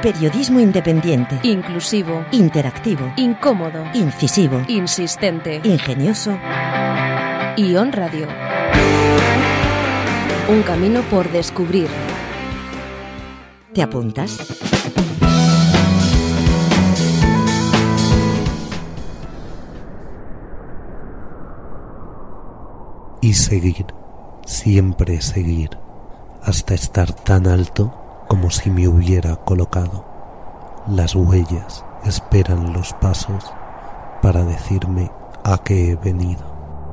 Periodismo independiente, inclusivo, interactivo, incómodo, incisivo, insistente, ingenioso. Ion Radio. Un camino por descubrir. ¿Te apuntas? Y seguir, siempre seguir, hasta estar tan alto como si me hubiera colocado. Las huellas esperan los pasos para decirme a qué he venido.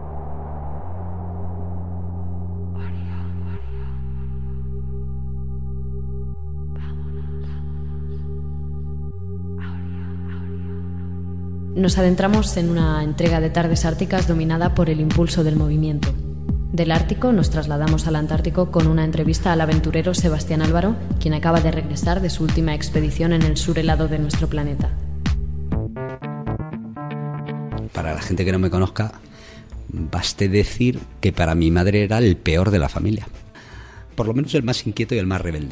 Nos adentramos en una entrega de Tardes Árticas dominada por el impulso del movimiento. Del Ártico nos trasladamos al Antártico con una entrevista al aventurero Sebastián Álvaro, quien acaba de regresar de su última expedición en el sur helado de nuestro planeta. Para la gente que no me conozca, baste decir que para mi madre era el peor de la familia. Por lo menos el más inquieto y el más rebelde.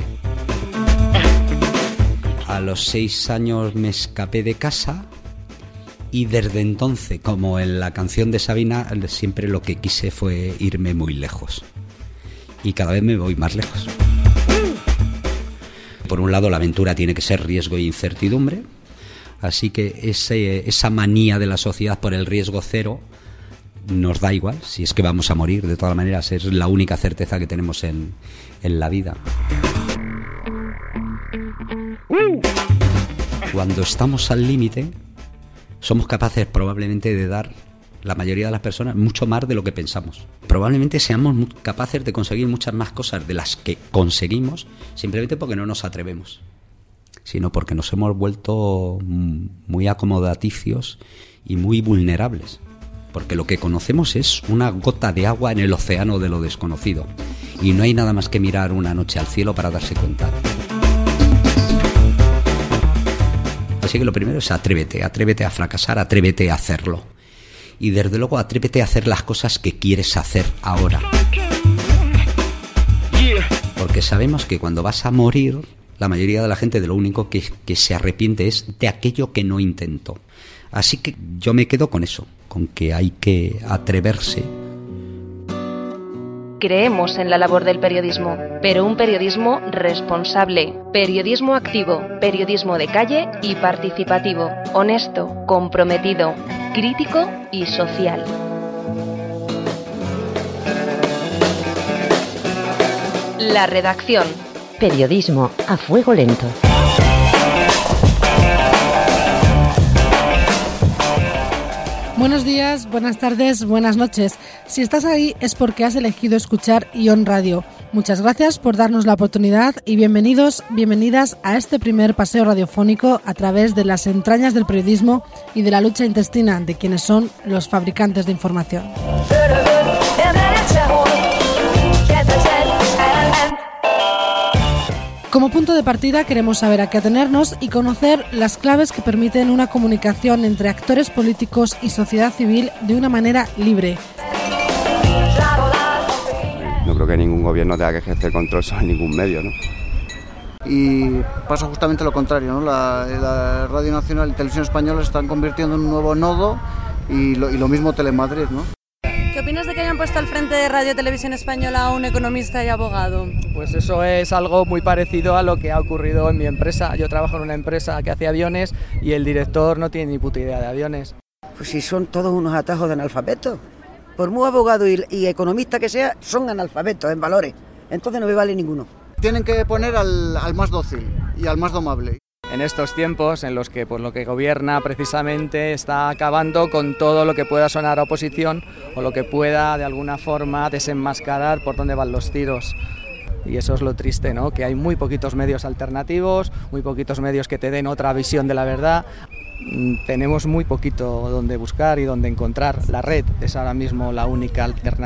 A los 6 años me escapé de casa. Y desde entonces, como en la canción de Sabina, siempre lo que quise fue irme muy lejos. Y cada vez me voy más lejos. Por un lado, la aventura tiene que ser riesgo e incertidumbre. Así que esa manía de la sociedad por el riesgo cero nos da igual. Si es que vamos a morir, de todas maneras, es la única certeza que tenemos en la vida. Cuando estamos al límite, somos capaces probablemente de dar, la mayoría de las personas, mucho más de lo que pensamos. Probablemente seamos capaces de conseguir muchas más cosas de las que conseguimos simplemente porque no nos atrevemos, sino porque nos hemos vuelto muy acomodaticios y muy vulnerables. Porque lo que conocemos es una gota de agua en el océano de lo desconocido. Y no hay nada más que mirar una noche al cielo para darse cuenta. Así que lo primero es atrévete a fracasar, atrévete a hacerlo. Y desde luego atrévete a hacer las cosas que quieres hacer ahora. Porque sabemos que cuando vas a morir, la mayoría de la gente de lo único que se arrepiente es de aquello que no intentó. Así que yo me quedo con eso, con que hay que atreverse. Creemos en la labor del periodismo, pero un periodismo responsable, periodismo activo, periodismo de calle y participativo, honesto, comprometido, crítico y social. La redacción. Periodismo a fuego lento. Buenos días, buenas tardes, buenas noches. Si estás ahí es porque has elegido escuchar Ion Radio. Muchas gracias por darnos la oportunidad y bienvenidos, bienvenidas a este primer paseo radiofónico a través de las entrañas del periodismo y de la lucha intestina de quienes son los fabricantes de información. Como punto de partida queremos saber a qué atenernos y conocer las claves que permiten una comunicación entre actores políticos y sociedad civil de una manera libre. No creo que ningún gobierno tenga que ejercer control sobre ningún medio, ¿no? Y pasa justamente lo contrario, ¿no? La Radio Nacional y Televisión Española se están convirtiendo en un nuevo nodo y lo mismo Telemadrid, ¿no? ¿Qué opinas de que hayan puesto al frente de Radio Televisión Española a un economista y abogado? Pues eso es algo muy parecido a lo que ha ocurrido en mi empresa. Yo trabajo en una empresa que hace aviones y el director no tiene ni puta idea de aviones. Pues si son todos unos atajos de analfabetos. Por muy abogado y economista que sea, son analfabetos en valores. Entonces no me vale ninguno. Tienen que poner al más dócil y al más domable. En estos tiempos en los que pues, lo que gobierna precisamente está acabando con todo lo que pueda sonar a oposición o lo que pueda de alguna forma desenmascarar por dónde van los tiros. Y eso es lo triste, ¿no? Que hay muy poquitos medios alternativos, muy poquitos medios que te den otra visión de la verdad. Tenemos muy poquito donde buscar y donde encontrar. La red es ahora mismo la única alternativa.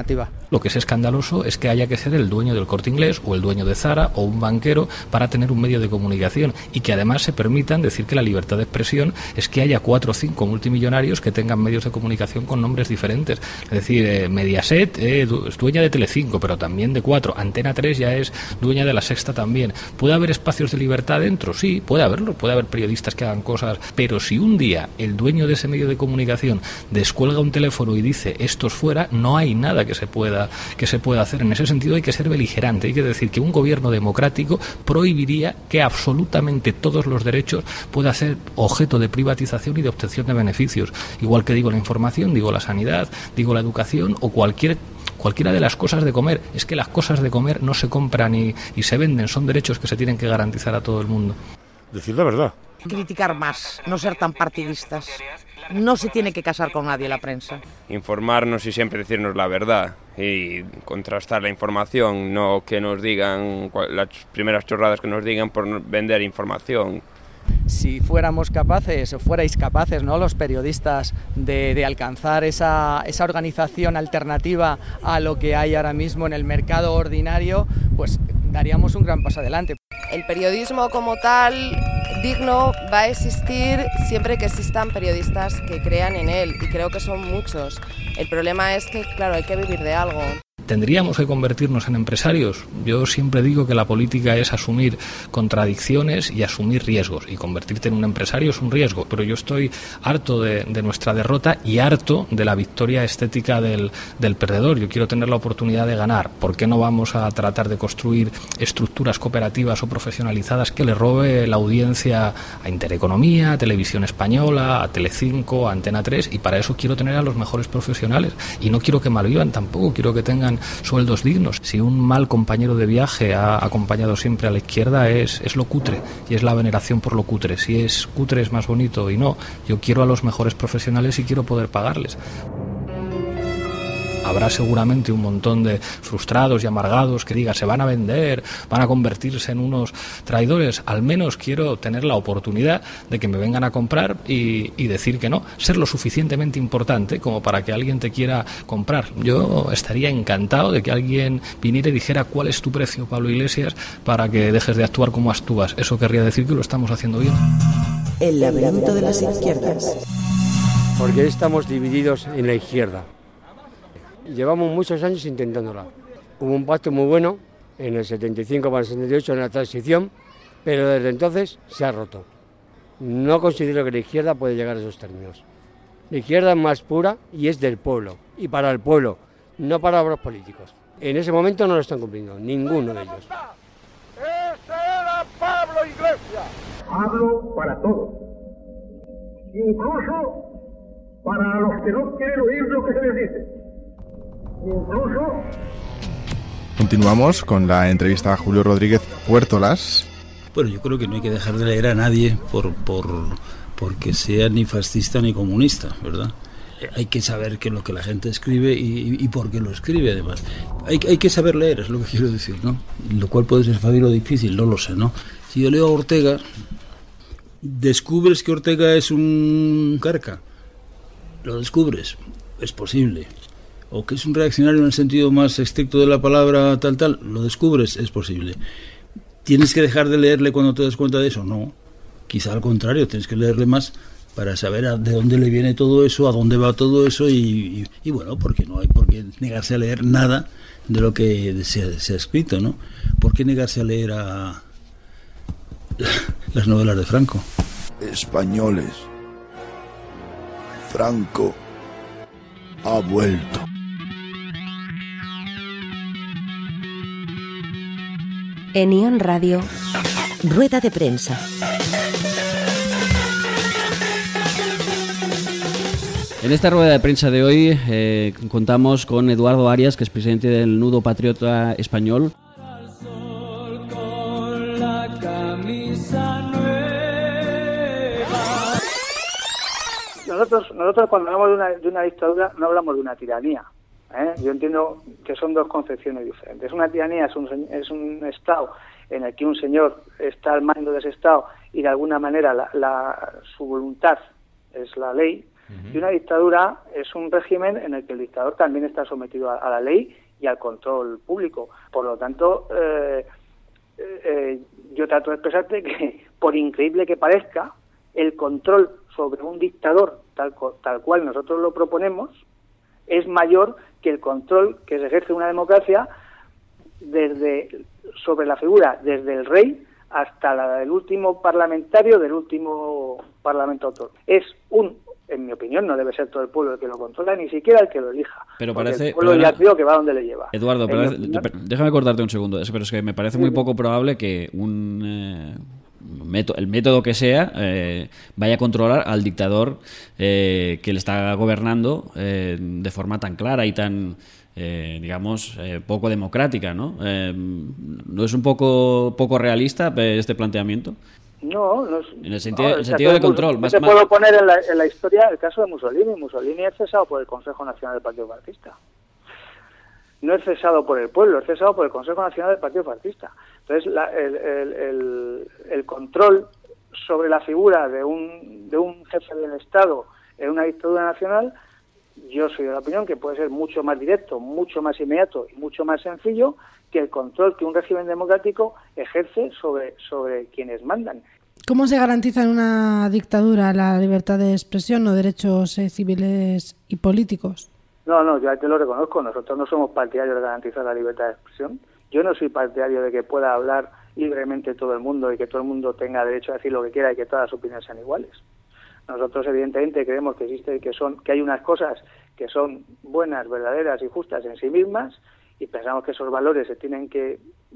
Lo que es escandaloso es que haya que ser el dueño del Corte Inglés o el dueño de Zara o un banquero para tener un medio de comunicación, y que además se permitan decir que la libertad de expresión es que haya 4 o 5 multimillonarios que tengan medios de comunicación con nombres diferentes. Es decir, Mediaset es dueña de Telecinco, pero también de 4. Antena 3 ya es dueña de La Sexta también. ¿Puede haber espacios de libertad dentro? Sí, puede haberlo. Puede haber periodistas que hagan cosas, pero si un día el dueño de ese medio de comunicación descuelga un teléfono y dice esto es fuera, no hay nada que se pueda hacer. En ese sentido hay que ser beligerante. Hay que decir que un gobierno democrático prohibiría que absolutamente todos los derechos puedan ser objeto de privatización y de obtención de beneficios. Igual que digo la información, digo la sanidad, digo la educación o cualquiera de las cosas de comer. Es que las cosas de comer no se compran y se venden, son derechos que se tienen que garantizar a todo el mundo. Decir la verdad. Criticar más, no ser tan partidistas. No se tiene que casar con nadie la prensa. Informarnos y siempre decirnos la verdad y contrastar la información, no que nos digan las primeras chorradas que nos digan por vender información. Si fuéramos capaces, o fuerais capaces, ¿no?, los periodistas, de alcanzar esa organización alternativa a lo que hay ahora mismo en el mercado ordinario, pues daríamos un gran paso adelante. El periodismo como tal, digno, va a existir siempre que existan periodistas que crean en él, y creo que son muchos. El problema es que, claro, hay que vivir de algo. ¿Tendríamos que convertirnos en empresarios? Yo siempre digo que la política es asumir contradicciones y asumir riesgos, y convertirte en un empresario es un riesgo, pero yo estoy harto de nuestra derrota y harto de la victoria estética del perdedor. Yo quiero tener la oportunidad de ganar. ¿Por qué no vamos a tratar de construir estructuras cooperativas o profesionalizadas que le robe la audiencia a Intereconomía, a Televisión Española, a Telecinco, a Antena 3? Y para eso quiero tener a los mejores profesionales, y no quiero que malvivan tampoco, quiero que tengan sueldos dignos. Si un mal compañero de viaje ha acompañado siempre a la izquierda, es lo cutre, y es la veneración por lo cutre. Si es cutre es más bonito, y no, yo quiero a los mejores profesionales y quiero poder pagarles. Habrá seguramente un montón de frustrados y amargados que digan se van a vender, van a convertirse en unos traidores. Al menos quiero tener la oportunidad de que me vengan a comprar y decir que no, ser lo suficientemente importante como para que alguien te quiera comprar. Yo estaría encantado de que alguien viniera y dijera cuál es tu precio, Pablo Iglesias, para que dejes de actuar como actúas. Eso querría decir que lo estamos haciendo bien. El laberinto de las izquierdas. Porque estamos divididos en la izquierda. Llevamos muchos años intentándola. Hubo un pacto muy bueno en el 75 para el 78 en la transición, pero desde entonces se ha roto. No considero que la izquierda puede llegar a esos términos. La izquierda es más pura y es del pueblo, y para el pueblo, no para los políticos. En ese momento no lo están cumpliendo, ninguno de ellos. ¡Ese era Pablo Iglesias! Hablo para todos, incluso para los que no quieren oír lo que se les dice. Incluso... Continuamos con la entrevista a Julio Rodríguez Puertolas. Bueno, yo creo que no hay que dejar de leer a nadie porque sea ni fascista ni comunista, ¿verdad? Hay que saber qué es lo que la gente escribe y por qué lo escribe, además. Hay que saber leer, es lo que quiero decir, ¿no? Lo cual puede ser fácil o difícil, no lo sé, ¿no? Si yo leo a Ortega, descubres que Ortega es un carca. Lo descubres, es posible. O que es un reaccionario en el sentido más estricto de la palabra, tal, lo descubres, es posible. ¿Tienes que dejar de leerle cuando te das cuenta de eso? No. Quizá al contrario, tienes que leerle más para saber de dónde le viene todo eso, a dónde va todo eso y bueno, porque no hay por qué negarse a leer nada de lo que se ha escrito, ¿no? ¿Por qué negarse a leer a las novelas de Franco? Españoles, Franco ha vuelto. En Ion Radio, rueda de prensa. En esta rueda de prensa de hoy contamos con Eduardo Arias, que es presidente del Nudo Patriota Español. Nosotros cuando hablamos de una dictadura no hablamos de una tiranía. Yo entiendo que son dos concepciones diferentes. Una tiranía es un Estado en el que un señor está al mando de ese Estado y de alguna manera su voluntad es la ley. Y una dictadura es un régimen en el que el dictador también está sometido a la ley y al control público. Por lo tanto, yo trato de expresarte que, por increíble que parezca, el control sobre un dictador tal cual nosotros lo proponemos es mayor que el control que se ejerce en una democracia sobre la figura, desde el rey hasta el último parlamentario del último parlamento autónomo. En mi opinión, no debe ser todo el pueblo el que lo controla, ni siquiera el que lo elija. Pero parece, el pueblo ya creo que va donde le lleva. Eduardo, déjame cortarte un segundo, pero es que me parece muy poco probable que el método que sea vaya a controlar al dictador que le está gobernando de forma tan clara y tan poco democrática, ¿no? ¿No es un poco realista este planteamiento? No es, en el sentido de control. Te puedo poner en la historia el caso de Mussolini. Mussolini es cesado por el Consejo Nacional del Partido Fascista. No es cesado por el pueblo, es cesado por el Consejo Nacional del Partido Fascista. Entonces, el control sobre la figura de un jefe del Estado en una dictadura nacional, yo soy de la opinión que puede ser mucho más directo, mucho más inmediato y mucho más sencillo que el control que un régimen democrático ejerce sobre quienes mandan. ¿Cómo se garantiza en una dictadura la libertad de expresión o derechos civiles y políticos? No, yo te lo reconozco. Nosotros no somos partidarios de garantizar la libertad de expresión. Yo no soy partidario de que pueda hablar libremente todo el mundo y que todo el mundo tenga derecho a decir lo que quiera y que todas las opiniones sean iguales. Nosotros, evidentemente, creemos que que hay unas cosas que son buenas, verdaderas y justas en sí mismas, y pensamos que esos valores tienen que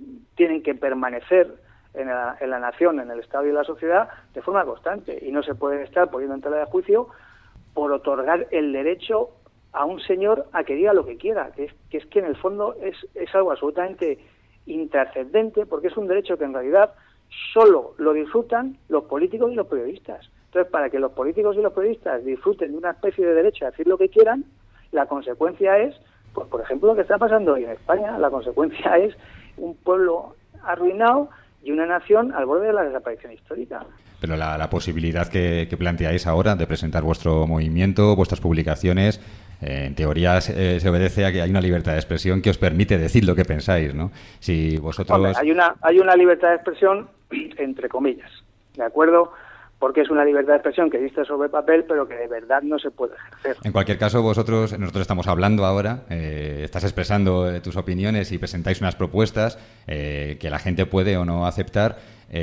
permanecer en la nación, en el Estado y en la sociedad de forma constante, y no se pueden estar poniendo en tela de juicio por otorgar el derecho a un señor a que diga lo que quiera, que es que en el fondo es algo absolutamente intrascendente, porque es un derecho que en realidad solo lo disfrutan los políticos y los periodistas. Entonces, para que los políticos y los periodistas disfruten de una especie de derecho a decir lo que quieran, la consecuencia es, pues por ejemplo, lo que está pasando hoy en España. La consecuencia es un pueblo arruinado y una nación al borde de la desaparición histórica. Pero la posibilidad que planteáis ahora de presentar vuestro movimiento, vuestras publicaciones, en teoría se obedece a que hay una libertad de expresión que os permite decir lo que pensáis, ¿no? Si vosotros... Hombre, hay una libertad de expresión entre comillas, ¿de acuerdo? Porque es una libertad de expresión que existe sobre papel, pero que de verdad no se puede ejercer. En cualquier caso, nosotros estamos hablando ahora, estás expresando tus opiniones y presentáis unas propuestas que la gente puede o no aceptar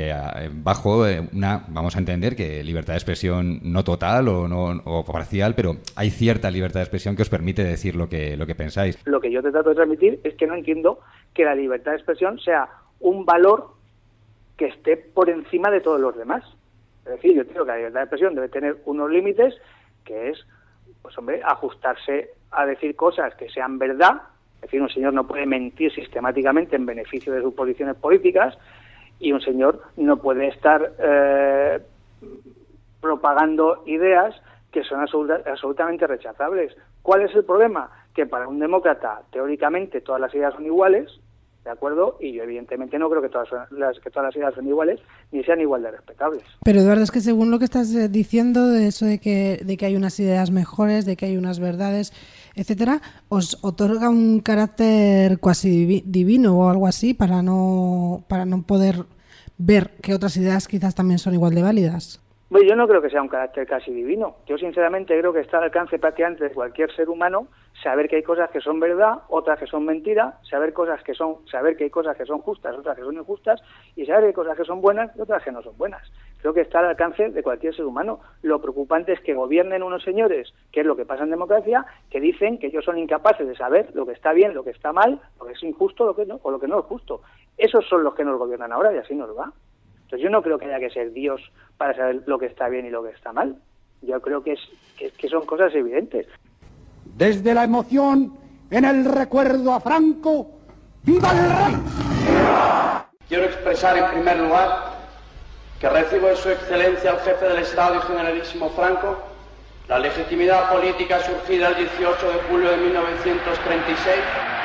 bajo vamos a entender que libertad de expresión no total o parcial, pero hay cierta libertad de expresión que os permite decir lo que pensáis. Lo que yo te trato de transmitir es que no entiendo que la libertad de expresión sea un valor que esté por encima de todos los demás. Es decir, yo creo que la libertad de expresión debe tener unos límites, que es, pues hombre, ajustarse a decir cosas que sean verdad. Es decir, un señor no puede mentir sistemáticamente en beneficio de sus posiciones políticas, y un señor no puede estar propagando ideas que son absolutamente rechazables. ¿Cuál es el problema? Que para un demócrata, teóricamente, todas las ideas son iguales, ¿de acuerdo? Y yo evidentemente no creo que todas las ideas son iguales ni sean igual de respetables. Pero Eduardo, es que según lo que estás diciendo, de eso de que hay unas ideas mejores, de que hay unas verdades, etcétera, os otorga un carácter cuasi divino o algo así para no poder ver que otras ideas quizás también son igual de válidas. Bueno, yo no creo que sea un carácter casi divino. Yo sinceramente creo que está al alcance prácticamente de cualquier ser humano saber que hay cosas que son verdad, otras que son mentira, saber que hay cosas que son justas, otras que son injustas, y saber que hay cosas que son buenas y otras que no son buenas. Creo que está al alcance de cualquier ser humano. Lo preocupante es que gobiernen unos señores, que es lo que pasa en democracia, que dicen que ellos son incapaces de saber lo que está bien, lo que está mal, lo que es injusto, lo que no, o lo que no es justo. Esos son los que nos gobiernan ahora y así nos va. Entonces yo no creo que haya que ser Dios para saber lo que está bien y lo que está mal. Yo creo que son cosas evidentes. Desde la emoción en el recuerdo a Franco, ¡viva el rey! Quiero expresar en primer lugar que recibo de su excelencia el jefe del Estado y generalísimo Franco la legitimidad política surgida el 18 de julio de 1936.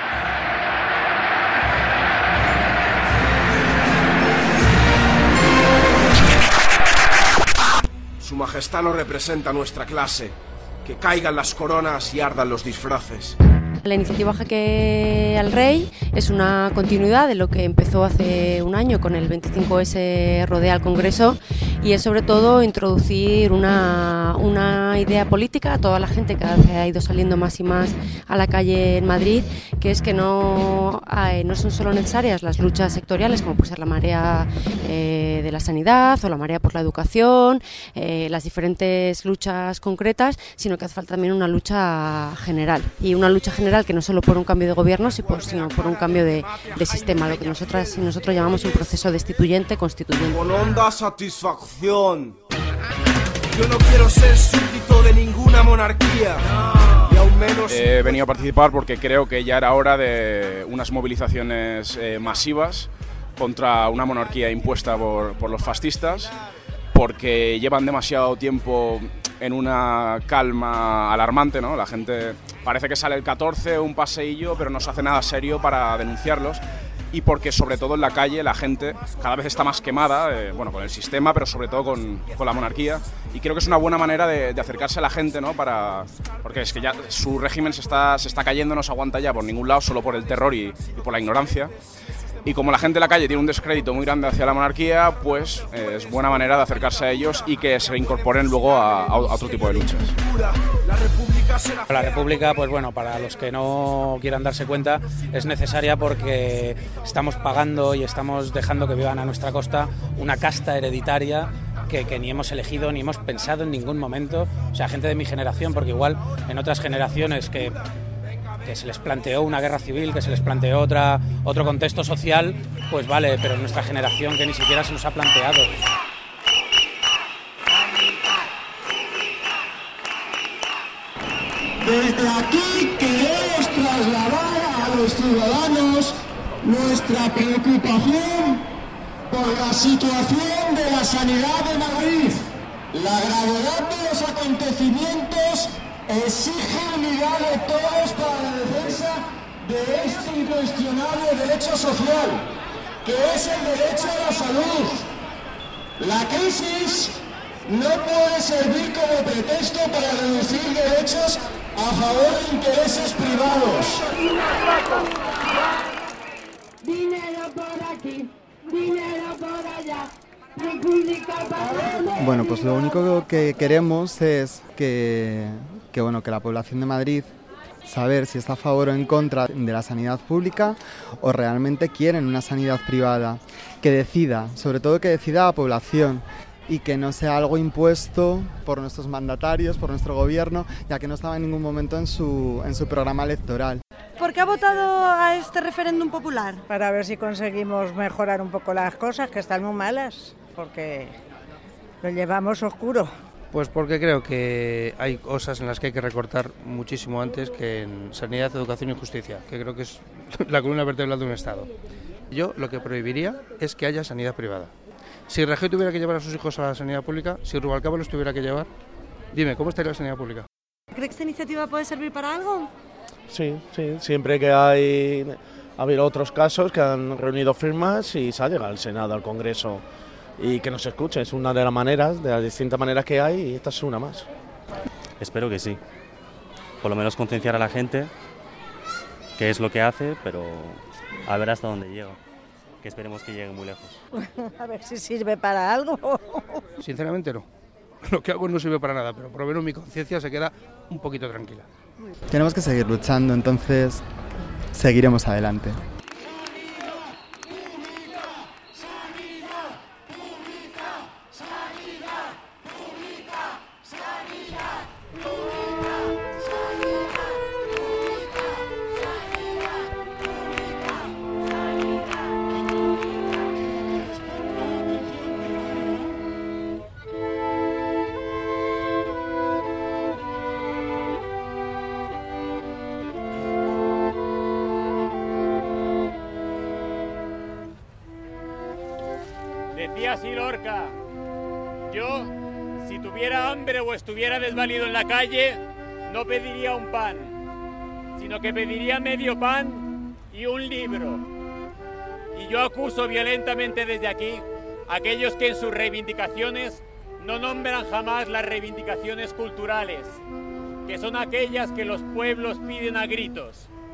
Su Majestad nos representa nuestra clase. Que caigan las coronas y ardan los disfraces. La iniciativa Jaque al Rey es una continuidad de lo que empezó hace un año con el 25S Rodea al Congreso, y es sobre todo introducir una idea política a toda la gente que ha ido saliendo más y más a la calle en Madrid, que es que no son solo necesarias las luchas sectoriales, como puede ser la marea de la sanidad o la marea por la educación, las diferentes luchas concretas, sino que hace falta también una lucha general, y una lucha general que no solo por un cambio de gobierno, sino por un cambio de sistema, lo que nosotros llamamos un proceso destituyente constituyente. Con honda satisfacción, yo no quiero ser súbdito de ninguna monarquía. Y aún menos... He venido a participar porque creo que ya era hora de unas movilizaciones masivas contra una monarquía impuesta por los fascistas, porque llevan demasiado tiempo en una calma alarmante, ¿no? La gente parece que sale el 14, un paseillo, pero no se hace nada serio para denunciarlos, y porque sobre todo en la calle la gente cada vez está más quemada, con el sistema, pero sobre todo con la monarquía, y creo que es una buena manera de acercarse a la gente, ¿no? Porque es que ya su régimen se está cayendo, no se aguanta ya por ningún lado, solo por el terror y por la ignorancia. Y como la gente de la calle tiene un descrédito muy grande hacia la monarquía, pues es buena manera de acercarse a ellos y que se incorporen luego a otro tipo de luchas. La República, pues bueno, para los que no quieran darse cuenta, es necesaria porque estamos pagando y estamos dejando que vivan a nuestra costa una casta hereditaria que ni hemos elegido ni hemos pensado en ningún momento. O sea, gente de mi generación, porque igual en otras generaciones que se les planteó una guerra civil, que se les planteó otro contexto social, pues vale, pero en nuestra generación que ni siquiera se nos ha planteado. Desde aquí queremos trasladar a los ciudadanos nuestra preocupación por la situación de la sanidad de Madrid. La gravedad de los acontecimientos exige unidad de todos para la defensa de este incuestionable derecho social, que es el derecho a la salud. La crisis no puede servir como pretexto para reducir derechos a favor de intereses privados. Dinero por aquí, dinero por allá. Bueno, pues lo único que queremos es que la población de Madrid saber si está a favor o en contra de la sanidad pública o realmente quieren una sanidad privada, que decida, sobre todo que decida la población y que no sea algo impuesto por nuestros mandatarios, por nuestro gobierno, ya que no estaba en ningún momento en su programa electoral. ¿Por qué ha votado a este referéndum popular? Para ver si conseguimos mejorar un poco las cosas, que están muy malas, porque lo llevamos oscuro. Pues porque creo que hay cosas en las que hay que recortar muchísimo antes que en sanidad, educación y justicia, que creo que es la columna vertebral de un Estado. Yo lo que prohibiría es que haya sanidad privada. Si Rajoy tuviera que llevar a sus hijos a la sanidad pública, si Rubalcaba los tuviera que llevar, dime, ¿cómo estaría la sanidad pública? ¿Cree que esta iniciativa puede servir para algo? Sí, siempre que ha habido otros casos que han reunido firmas y se ha llegado al Senado, al Congreso, y que nos escuche. Es una de las maneras, de las distintas maneras que hay, y esta es una más. Espero que sí. Por lo menos concienciar a la gente qué es lo que hace, pero a ver hasta dónde llega. Que esperemos que llegue muy lejos. A ver si sirve para algo. Sinceramente no. Lo que hago no sirve para nada, pero por lo menos mi conciencia se queda un poquito tranquila. Tenemos que seguir luchando, entonces seguiremos adelante. Decía así Lorca: yo, si tuviera hambre o estuviera desvalido en la calle, no pediría un pan, sino que pediría medio pan y un libro. Y yo acuso violentamente desde aquí a aquellos que en sus reivindicaciones no nombran jamás las reivindicaciones culturales, que son aquellas que los pueblos piden a gritos.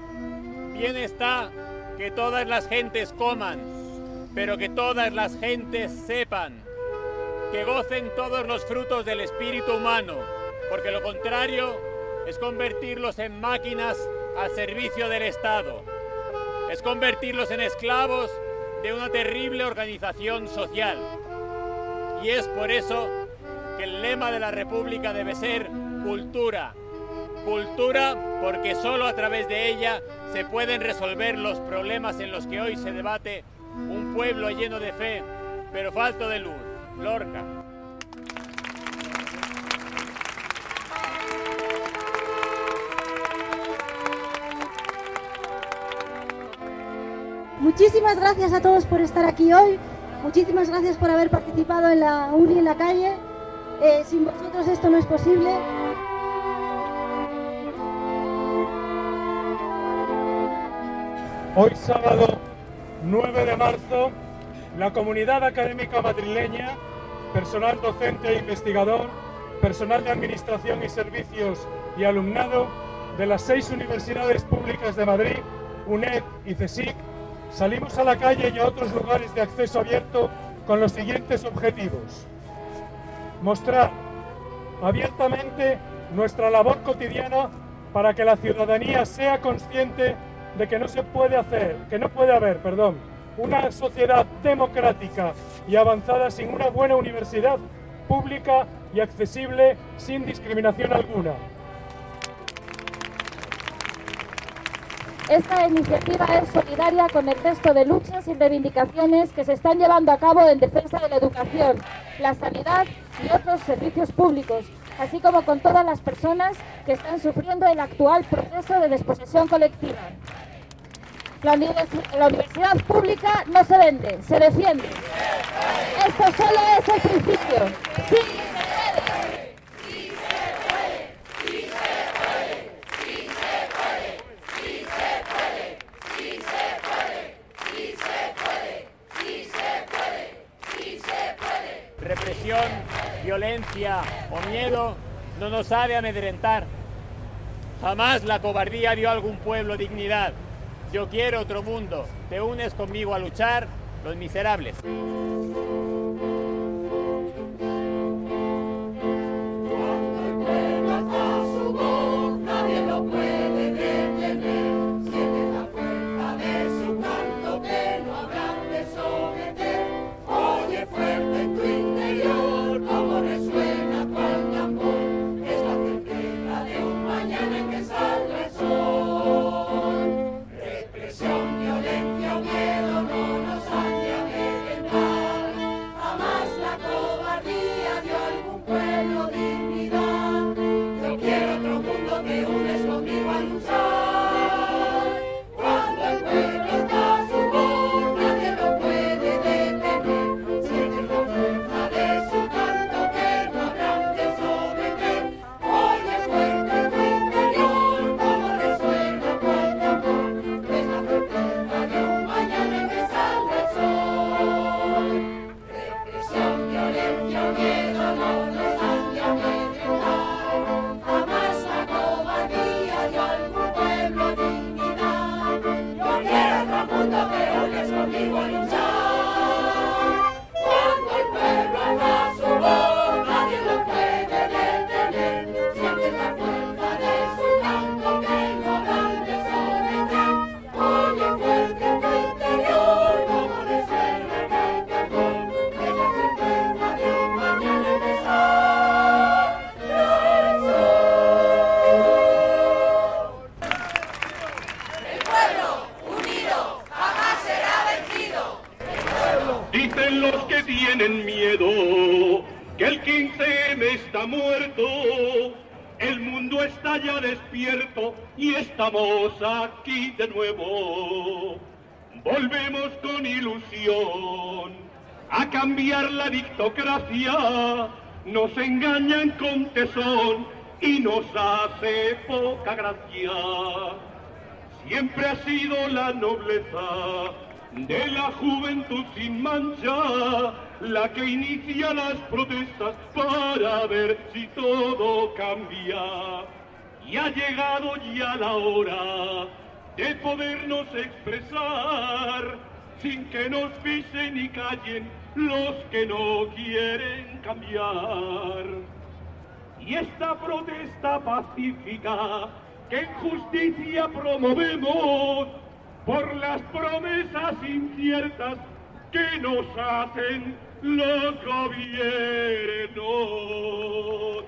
Bien está que todas las gentes coman, pero que todas las gentes sepan, que gocen todos los frutos del espíritu humano, porque lo contrario es convertirlos en máquinas al servicio del Estado, es convertirlos en esclavos de una terrible organización social. Y es por eso que el lema de la República debe ser cultura. Cultura porque solo a través de ella se pueden resolver los problemas en los que hoy se debate un pueblo lleno de fe, pero falto de luz. Lorca. Muchísimas gracias a todos por estar aquí hoy. Muchísimas gracias por haber participado en la Uni en la calle. Sin vosotros esto no es posible. Hoy sábado 9 de marzo, la comunidad académica madrileña, personal docente e investigador, personal de administración y servicios y alumnado de las 6 universidades públicas de Madrid, UNED y CSIC, salimos a la calle y a otros lugares de acceso abierto con los siguientes objetivos: mostrar abiertamente nuestra labor cotidiana para que la ciudadanía sea consciente de que no puede haber una sociedad democrática y avanzada sin una buena universidad pública y accesible sin discriminación alguna. Esta iniciativa es solidaria con el resto de luchas y reivindicaciones que se están llevando a cabo en defensa de la educación, la sanidad y otros servicios públicos, así como con todas las personas que están sufriendo el actual proceso de desposesión colectiva. La universidad pública no se vende, se defiende. Esto solo es el principio. ¡Sí se puede! ¡Sí se puede! ¡Sí se puede! ¡Sí se puede! ¡Sí se puede! ¡Sí se puede! ¡Sí se puede! ¡Sí se puede! ¡Sí se puede! Represión, violencia o miedo no nos ha de amedrentar. Jamás la cobardía dio a algún pueblo dignidad. Yo quiero otro mundo. ¿Te unes conmigo a luchar? Los miserables. Dicen los que tienen miedo que el 15M está muerto. El mundo está ya despierto y estamos aquí de nuevo. Volvemos con ilusión a cambiar la dictocracia. Nos engañan con tesón y nos hace poca gracia. Siempre ha sido la nobleza de la juventud sin mancha la que inicia las protestas para ver si todo cambia. Y ha llegado ya la hora de podernos expresar sin que nos pisen y callen los que no quieren cambiar. Y esta protesta pacífica que en justicia promovemos por las promesas inciertas que nos hacen los gobiernos.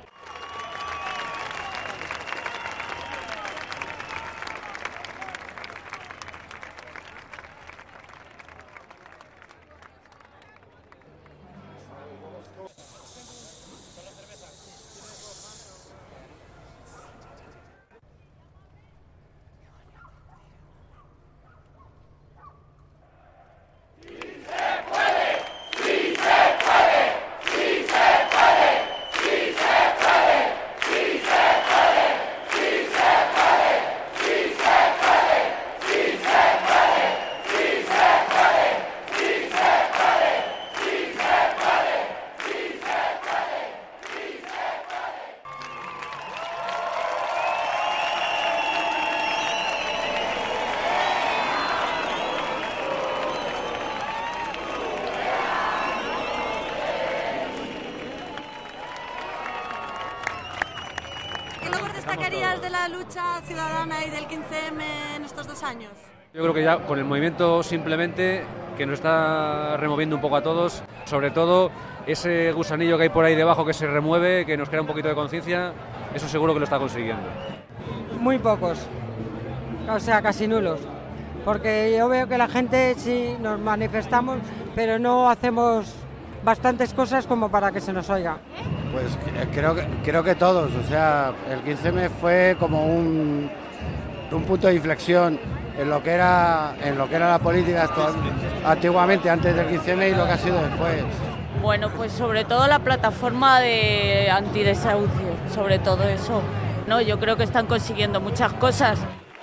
De la lucha ciudadana y del 15M en estos 2 años? Yo creo que ya con el movimiento simplemente que nos está removiendo un poco a todos, sobre todo ese gusanillo que hay por ahí debajo que se remueve, que nos crea un poquito de conciencia, eso seguro que lo está consiguiendo. Muy pocos, o sea, casi nulos, porque yo veo que la gente sí nos manifestamos, pero no hacemos bastantes cosas como para que se nos oiga. Pues creo que todos, o sea, el 15M fue como un punto de inflexión en lo que era la política antiguamente, antes del 15M, y lo que ha sido después. Bueno, pues sobre todo la plataforma de antidesahucio, sobre todo eso. No, yo creo que están consiguiendo muchas cosas.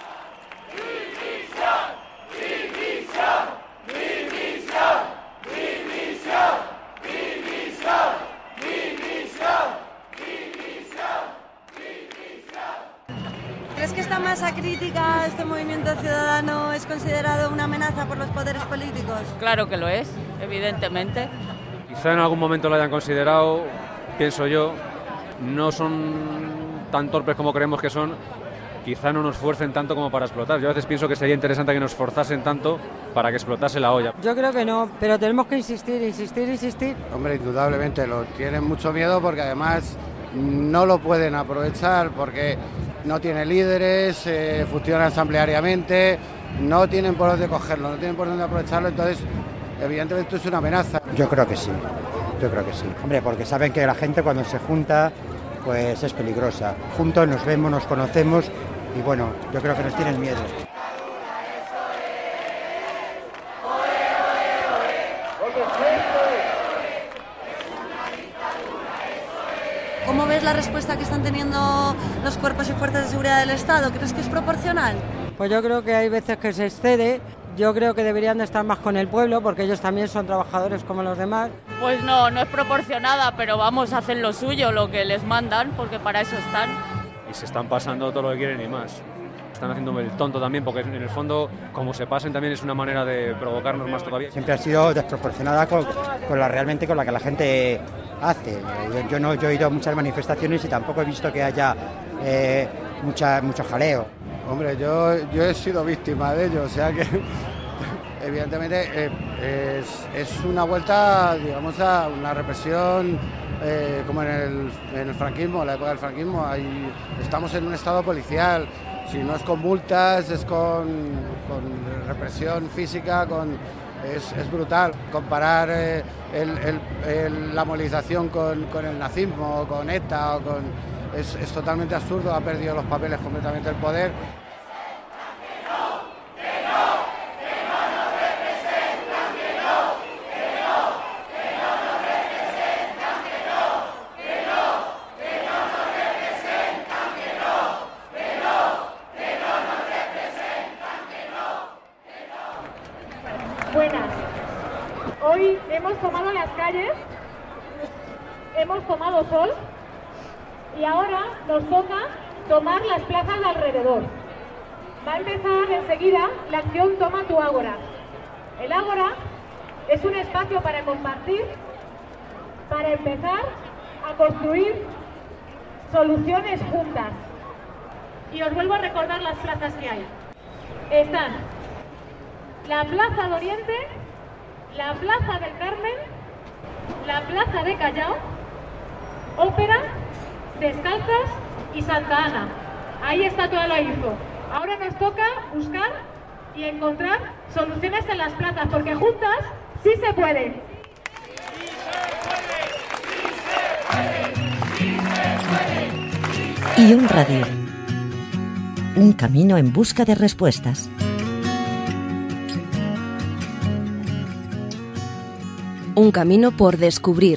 ¿Crees que esta masa crítica, este movimiento ciudadano, es considerado una amenaza por los poderes políticos? Claro que lo es, evidentemente. Quizá en algún momento lo hayan considerado, pienso yo. No son tan torpes como creemos que son. Quizá no nos fuercen tanto como para explotar. Yo a veces pienso que sería interesante que nos forzasen tanto para que explotase la olla. Yo creo que no, pero tenemos que insistir. Hombre, indudablemente lo tienen mucho miedo porque además no lo pueden aprovechar porque no tiene líderes, funciona asambleariamente, no tienen por dónde cogerlo, no tienen por dónde aprovecharlo, entonces evidentemente es una amenaza. Yo creo que sí. Hombre, porque saben que la gente cuando se junta pues es peligrosa. Juntos nos vemos, nos conocemos y bueno, yo creo que nos tienen miedo. ¿Cómo ves la respuesta que están teniendo los cuerpos y fuerzas de seguridad del Estado? ¿Crees que es proporcional? Pues yo creo que hay veces que se excede. Yo creo que deberían de estar más con el pueblo porque ellos también son trabajadores como los demás. Pues no es proporcionada, pero vamos, hacen lo suyo, lo que les mandan, porque para eso están. Y se están pasando todo lo que quieren y más. Están haciendo el tonto también, porque en el fondo, como se pasen, también es una manera de provocarnos más todavía. Siempre ha sido desproporcionada con la que la gente hace. Yo he ido a muchas manifestaciones y tampoco he visto que haya mucho jaleo. Hombre, yo he sido víctima de ello, o sea que evidentemente es una vuelta, digamos, a una represión como en el franquismo, en la época del franquismo. Estamos en un estado policial, si no es con multas, es con represión física, es brutal. Comparar la movilización con el nazismo, con ETA, es totalmente absurdo, ha perdido los papeles completamente el poder. Buenas. Hoy hemos tomado las calles, hemos tomado sol y ahora nos toca tomar las plazas de alrededor. Va a empezar enseguida la acción Toma tu Ágora. El Ágora es un espacio para compartir, para empezar a construir soluciones juntas. Y os vuelvo a recordar las plazas que hay. Están la Plaza de Oriente, la Plaza del Carmen, la Plaza de Callao, Ópera, Descalzas y Santa Ana. Ahí está toda la info. Ahora nos toca buscar y encontrar soluciones en las plazas, porque juntas sí se puede. Y un radio. Un camino en busca de respuestas. Un camino por descubrir.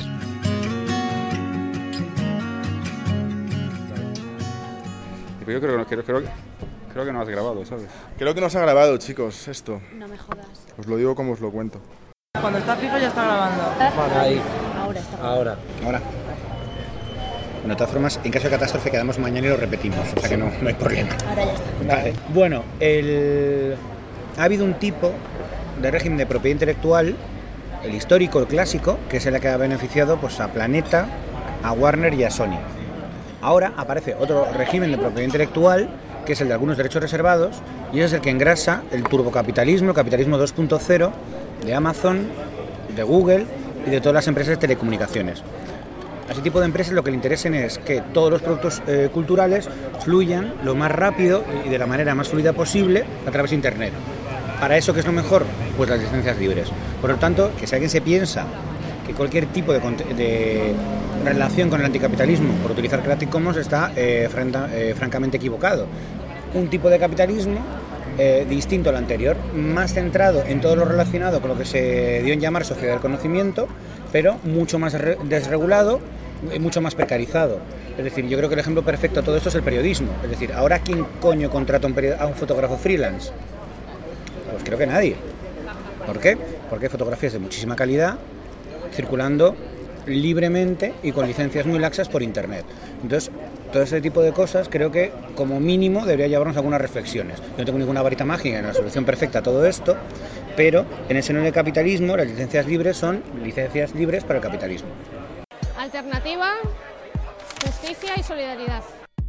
Yo creo que no has grabado, ¿sabes? Creo que no se ha grabado, chicos, esto. No me jodas. Os lo digo como os lo cuento. Cuando está fijo ya está grabando. Ahí. Ahora está Ahora. Bueno, de todas formas, en caso de catástrofe quedamos mañana y lo repetimos, o sea que no hay problema. Ahora ya está. Vale. Bueno, ha habido un tipo de régimen de propiedad intelectual, el histórico, el clásico, que es el que ha beneficiado pues, a Planeta, a Warner y a Sony. Ahora aparece otro régimen de propiedad intelectual, que es el de algunos derechos reservados, y ese es el que engrasa el turbocapitalismo, el capitalismo 2.0 de Amazon, de Google y de todas las empresas de telecomunicaciones. A ese tipo de empresas lo que le interesen es que todos los productos culturales fluyan lo más rápido y de la manera más fluida posible a través de Internet. ¿Para eso qué es lo mejor? Pues las licencias libres. Por lo tanto, que si alguien se piensa que cualquier tipo de relación con el anticapitalismo por utilizar Creative Commons está francamente equivocado. Un tipo de capitalismo distinto al anterior, más centrado en todo lo relacionado con lo que se dio en llamar sociedad del conocimiento, pero mucho más desregulado y mucho más precarizado. Es decir, yo creo que el ejemplo perfecto de todo esto es el periodismo. Es decir, ¿ahora quién coño contrata a un fotógrafo freelance? Pues creo que nadie. ¿Por qué? Porque hay fotografías de muchísima calidad circulando libremente y con licencias muy laxas por Internet. Entonces, todo ese tipo de cosas creo que como mínimo debería llevarnos a algunas reflexiones. Yo no tengo ninguna varita mágica en la solución perfecta a todo esto, pero en el seno del capitalismo las licencias libres son licencias libres para el capitalismo. Alternativa, justicia y solidaridad.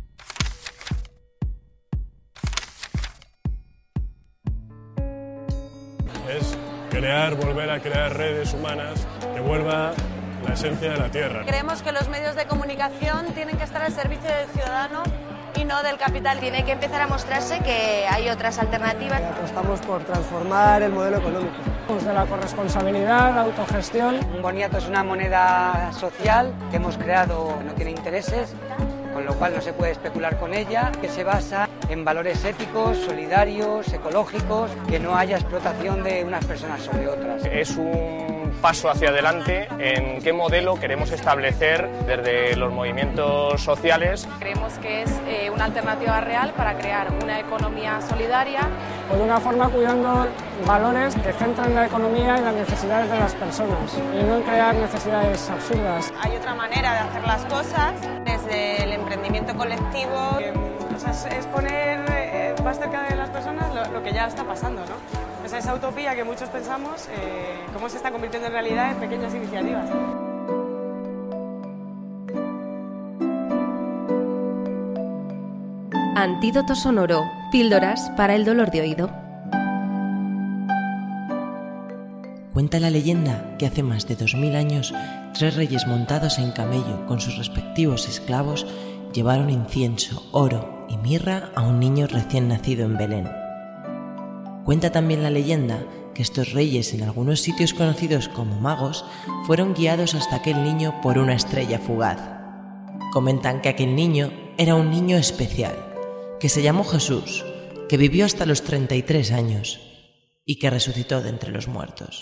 Es volver a crear redes humanas que vuelva la esencia de la tierra. Creemos que los medios de comunicación tienen que estar al servicio del ciudadano y no del capital. Tiene que empezar a mostrarse que hay otras alternativas. Apostamos por transformar el modelo económico. De la corresponsabilidad, la autogestión. Un boniato es una moneda social que hemos creado, no tiene intereses, con lo cual no se puede especular con ella, que se basa en valores éticos, solidarios, ecológicos, que no haya explotación de unas personas sobre otras. Es un paso hacia adelante en qué modelo queremos establecer desde los movimientos sociales. Creemos que es una alternativa real para crear una economía solidaria. O de una forma cuidando valores que centran la economía en las necesidades de las personas y no en crear necesidades absurdas. Hay otra manera de hacer las cosas desde el emprendimiento colectivo. Es poner más cerca de las personas lo que ya está pasando, ¿no? O sea, esa utopía que muchos pensamos, cómo se está convirtiendo en realidad en pequeñas iniciativas. Antídoto sonoro, píldoras para el dolor de oído. Cuenta la leyenda que hace más de 2000 años, 3 reyes montados en camello con sus respectivos esclavos llevaron incienso, oro y mirra a un niño recién nacido en Belén. Cuenta también la leyenda que estos reyes, en algunos sitios conocidos como magos, fueron guiados hasta aquel niño por una estrella fugaz. Comentan que aquel niño era un niño especial, que se llamó Jesús, que vivió hasta los 33 años y que resucitó de entre los muertos.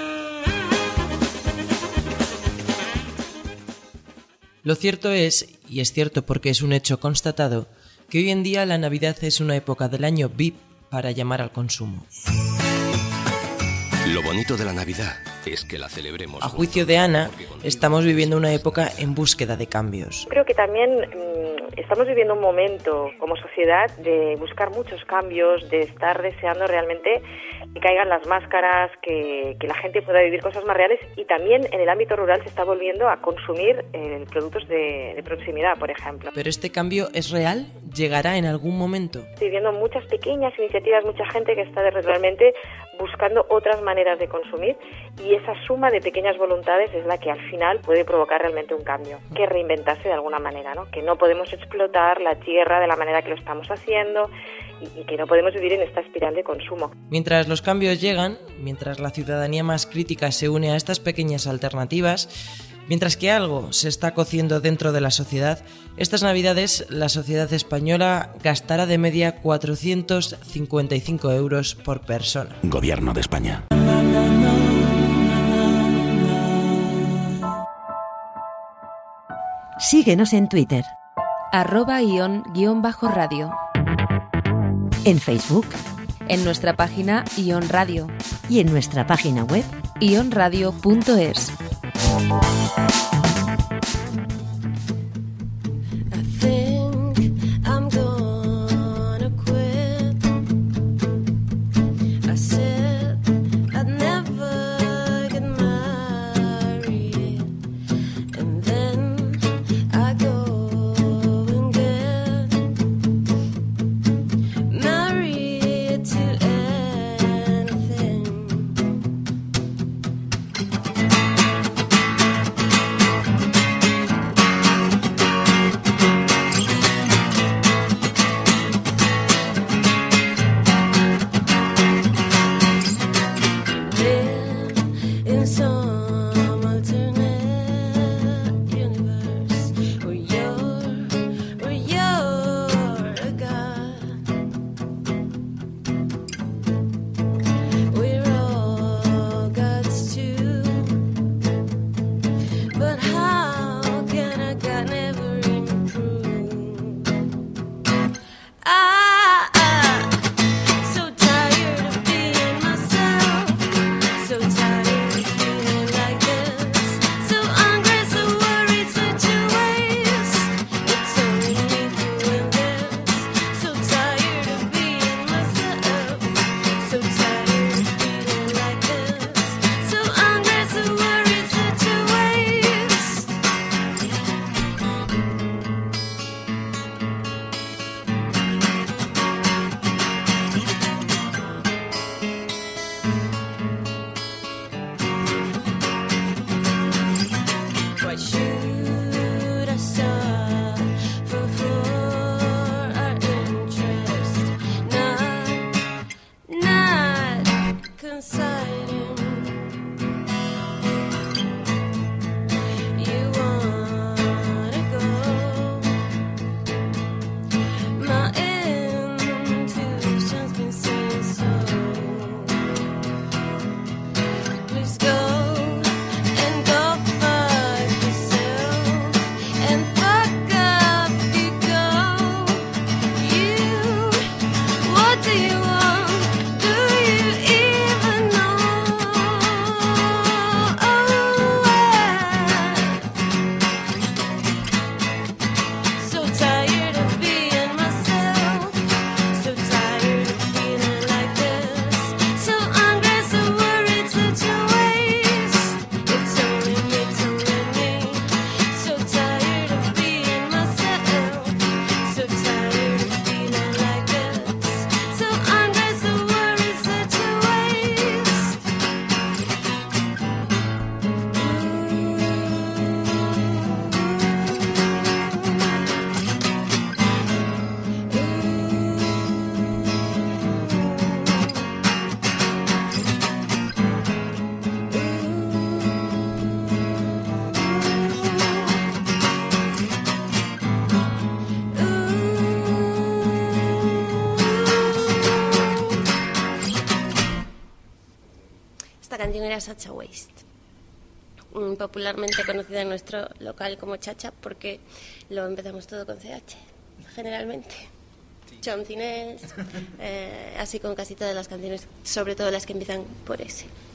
Lo cierto es, y es cierto porque es un hecho constatado, que hoy en día la Navidad es una época del año VIP para llamar al consumo. Lo bonito de la Navidad es que la celebremos. A juicio de Ana, estamos viviendo una época en búsqueda de cambios. Creo que también estamos viviendo un momento como sociedad de buscar muchos cambios, de estar deseando realmente que caigan las máscaras, que la gente pueda vivir cosas más reales, y también en el ámbito rural se está volviendo a consumir productos de proximidad, por ejemplo. ¿Pero este cambio es real? ¿Llegará en algún momento? Estoy viendo muchas pequeñas iniciativas, mucha gente que está realmente buscando otras maneras de consumir, y esa suma de pequeñas voluntades es la que al final puede provocar realmente un cambio, que reinventarse de alguna manera, ¿no? Que no podemos explotar la tierra de la manera que lo estamos haciendo y que no podemos vivir en esta espiral de consumo. Mientras los cambios llegan, mientras la ciudadanía más crítica se une a estas pequeñas alternativas, mientras que algo se está cociendo dentro de la sociedad, estas Navidades la sociedad española gastará de media 455 euros por persona. Gobierno de España. Síguenos en Twitter. @ion_radio. En Facebook. En nuestra página Ion Radio. Y en nuestra página web ionradio.es. canción era Sacha Waste, popularmente conocida en nuestro local como Chacha, porque lo empezamos todo con CH, generalmente. Choncinés, así con casi todas las canciones, sobre todo las que empiezan por S.